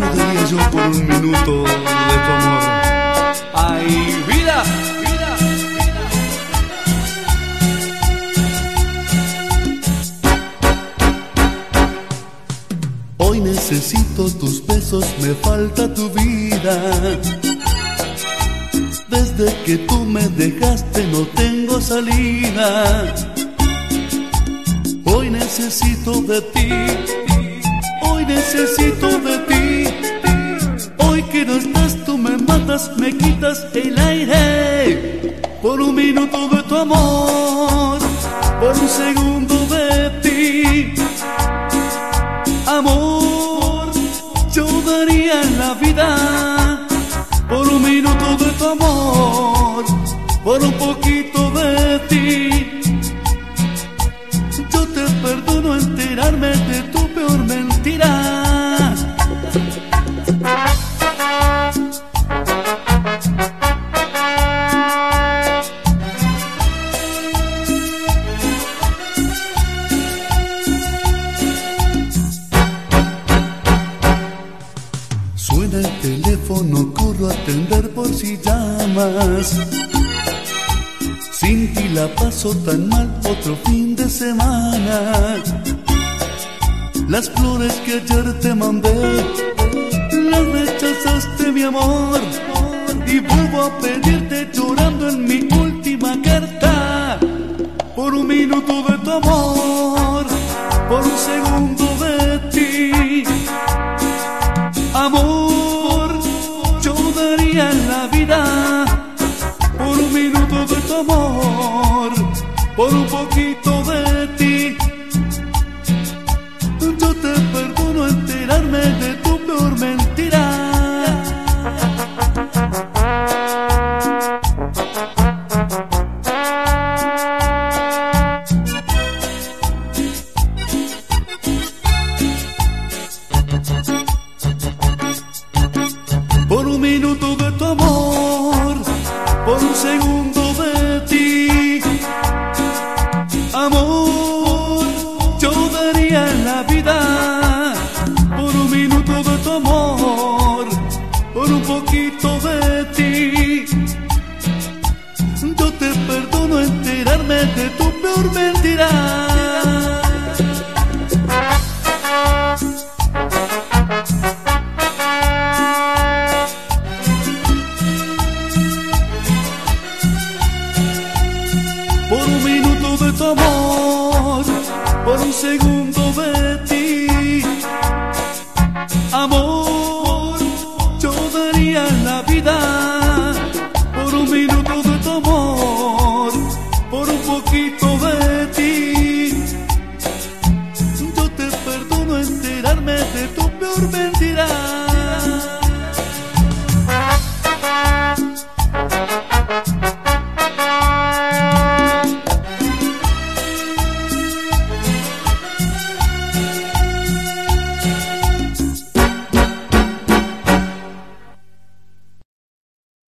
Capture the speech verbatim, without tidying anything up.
no daría yo por un minuto de tu amor? ¡Ay, vida! ¡Vida! Hoy necesito tus besos, me falta tu vida. Desde que tú me dejaste no tengo salida. Hoy necesito de ti, hoy necesito de ti. Hoy que no estás tú me matas, me quitas el aire. Por un minuto de tu amor, por un segundo de ti. Amor, yo daría la vida por un minuto de tu amor, por un poquito de ti. Yo te perdono enterarme de tu peor mentira. Suena el teléfono, corro a atender por si llamas. Sin ti la paso tan mal, otro fin de semana. Las flores que ayer te mandé, las rechazaste, mi amor. Y vuelvo a pedirte llorando en mi última carta. Por un minuto de tu amor, por un segundo de ti. Amor, yo daría la vida por un minuto de tu amor, por un poquito de ti. Yo te perdono enterarme de tu peor mentira. Por un minuto de tu amor, por un segundo de ti. Amor, yo daría la vida por un minuto de tu amor, por un poquito de ti. Yo te perdono enterarme de tu peor mentira.